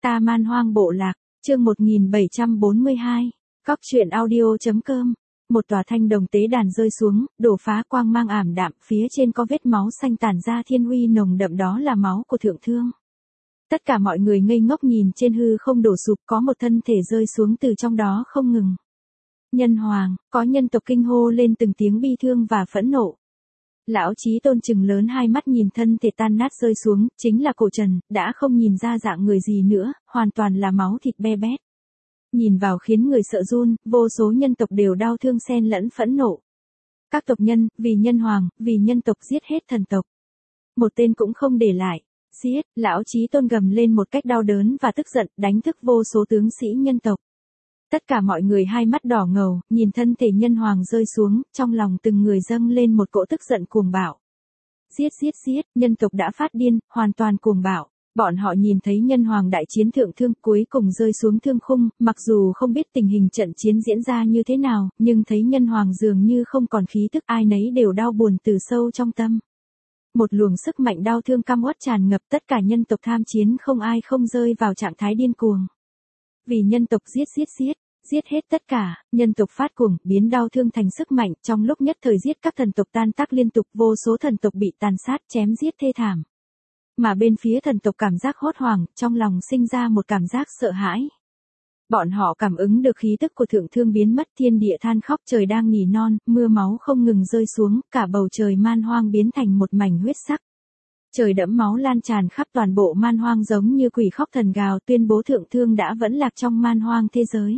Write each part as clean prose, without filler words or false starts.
Ta Man Hoang Bộ Lạc, chương 1742, Cóc truyện audio.com. Một tòa thanh đồng tế đàn rơi xuống, đổ phá quang mang ảm đạm, phía trên có vết máu xanh tản ra thiên uy nồng đậm, đó là máu của thượng thương. Tất cả mọi người ngây ngốc nhìn trên hư không đổ sụp, có một thân thể rơi xuống từ trong đó không ngừng. Nhân hoàng, có nhân tộc kinh hô lên từng tiếng bi thương và phẫn nộ. Lão Chí Tôn trừng lớn hai mắt nhìn thân thể tan nát rơi xuống, chính là Cổ Trần, đã không nhìn ra dạng người gì nữa, hoàn toàn là máu thịt be bét. Nhìn vào khiến người sợ run, vô số nhân tộc đều đau thương xen lẫn phẫn nộ. Các tộc nhân, vì nhân hoàng, vì nhân tộc giết hết thần tộc. Một tên cũng không để lại. Giết, Lão Chí Tôn gầm lên một cách đau đớn và tức giận, đánh thức vô số tướng sĩ nhân tộc. Tất cả mọi người hai mắt đỏ ngầu, nhìn thân thể nhân hoàng rơi xuống, trong lòng từng người dâng lên một cỗ tức giận cuồng bạo. Giết giết giết, nhân tộc đã phát điên, hoàn toàn cuồng bạo. Bọn họ nhìn thấy nhân hoàng đại chiến thượng thương cuối cùng rơi xuống thương khung, mặc dù không biết tình hình trận chiến diễn ra như thế nào, nhưng thấy nhân hoàng dường như không còn khí tức, ai nấy đều đau buồn từ sâu trong tâm. Một luồng sức mạnh đau thương căm uất tràn ngập, tất cả nhân tộc tham chiến không ai không rơi vào trạng thái điên cuồng. Vì nhân tộc giết giết giết, giết hết tất cả, nhân tộc phát cuồng, biến đau thương thành sức mạnh, trong lúc nhất thời giết các thần tộc tan tác liên tục, vô số thần tộc bị tàn sát chém giết thê thảm. Mà bên phía thần tộc cảm giác hốt hoảng, trong lòng sinh ra một cảm giác sợ hãi. Bọn họ cảm ứng được khí tức của thượng thương biến mất, thiên địa than khóc, trời đang nỉ non, mưa máu không ngừng rơi xuống, cả bầu trời man hoang biến thành một mảnh huyết sắc. Trời đẫm máu lan tràn khắp toàn bộ man hoang giống như quỷ khóc thần gào, tuyên bố thượng thương đã vẫn lạc trong man hoang thế giới.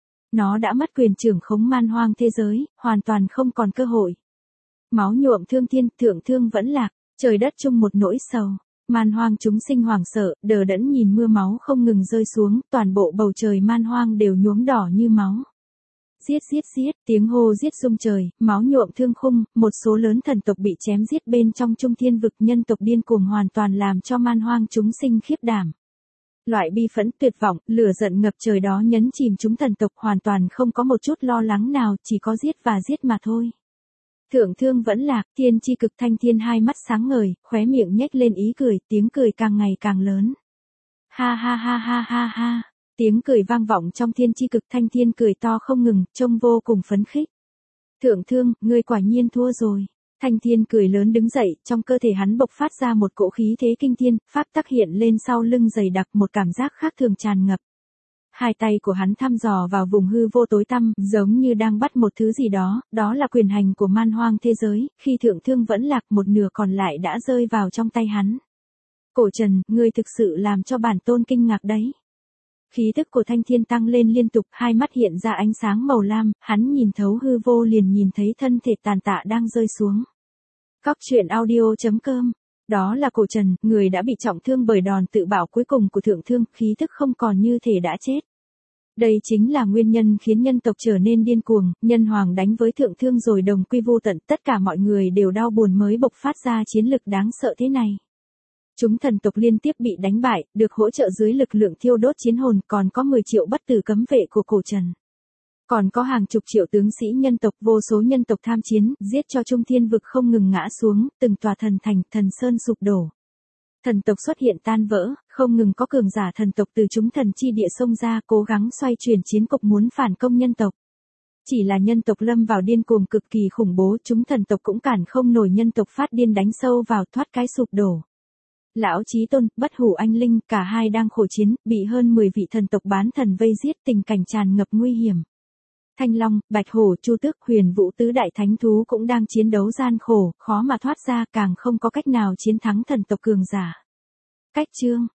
Nó đã mất quyền trưởng khống man hoang thế giới, hoàn toàn không còn cơ hội. Máu nhuộm thương thiên, thượng thương vẫn lạc, trời đất chung một nỗi sầu. Man hoang chúng sinh hoảng sợ, đờ đẫn nhìn mưa máu không ngừng rơi xuống, toàn bộ bầu trời man hoang đều nhuốm đỏ như máu. Giết giết giết, tiếng hô giết rung trời, máu nhuộm thương khung, một số lớn thần tộc bị chém giết bên trong trung thiên vực, nhân tộc điên cuồng hoàn toàn làm cho man hoang chúng sinh khiếp đảm. Loại bi phẫn tuyệt vọng, lửa giận ngập trời đó nhấn chìm chúng thần tộc, hoàn toàn không có một chút lo lắng nào, chỉ có giết và giết mà thôi. Thượng thương vẫn lạc, thiên chi cực thanh thiên hai mắt sáng ngời, khóe miệng nhếch lên ý cười, tiếng cười càng ngày càng lớn. Ha ha ha ha ha ha, tiếng cười vang vọng trong thiên chi cực thanh thiên cười to không ngừng, trông vô cùng phấn khích. Thượng thương, ngươi quả nhiên thua rồi. Thanh thiên cười lớn đứng dậy, trong cơ thể hắn bộc phát ra một cỗ khí thế kinh thiên, pháp tắc hiện lên sau lưng dày đặc, một cảm giác khác thường tràn ngập. Hai tay của hắn thăm dò vào vùng hư vô tối tăm, giống như đang bắt một thứ gì đó, đó là quyền hành của man hoang thế giới, khi thượng thương vẫn lạc một nửa còn lại đã rơi vào trong tay hắn. Cổ Trần, ngươi thực sự làm cho bản tôn kinh ngạc đấy. Khí tức của thanh thiên tăng lên liên tục, hai mắt hiện ra ánh sáng màu lam, hắn nhìn thấu hư vô liền nhìn thấy thân thể tàn tạ đang rơi xuống. Cóc truyện audio.com. Đó là Cổ Trần, người đã bị trọng thương bởi đòn tự bạo cuối cùng của thượng thương, khí tức không còn như thể đã chết. Đây chính là nguyên nhân khiến nhân tộc trở nên điên cuồng, nhân hoàng đánh với thượng thương rồi đồng quy vô tận, tất cả mọi người đều đau buồn mới bộc phát ra chiến lực đáng sợ thế này. Chúng thần tộc liên tiếp bị đánh bại, được hỗ trợ dưới lực lượng thiêu đốt chiến hồn, còn có 10 triệu bất tử cấm vệ của Cổ Trần. Còn có hàng chục triệu tướng sĩ nhân tộc, vô số nhân tộc tham chiến, giết cho trung thiên vực không ngừng ngã xuống, từng tòa thần thành, thần sơn sụp đổ. Thần tộc xuất hiện tan vỡ, không ngừng có cường giả thần tộc từ chúng thần chi địa xông ra, cố gắng xoay chuyển chiến cục muốn phản công nhân tộc. Chỉ là nhân tộc lâm vào điên cuồng cực kỳ khủng bố, chúng thần tộc cũng cản không nổi, nhân tộc phát điên đánh sâu vào, thoát cái sụp đổ. Lão Chí Tôn, Bất Hủ Anh Linh, cả hai đang khổ chiến, bị hơn 10 vị thần tộc bán thần vây giết, tình cảnh tràn ngập nguy hiểm. Thanh Long, Bạch Hổ, Chu Tước, Huyền Vũ tứ đại thánh thú cũng đang chiến đấu gian khổ, khó mà thoát ra, càng không có cách nào chiến thắng thần tộc cường giả. Cách chương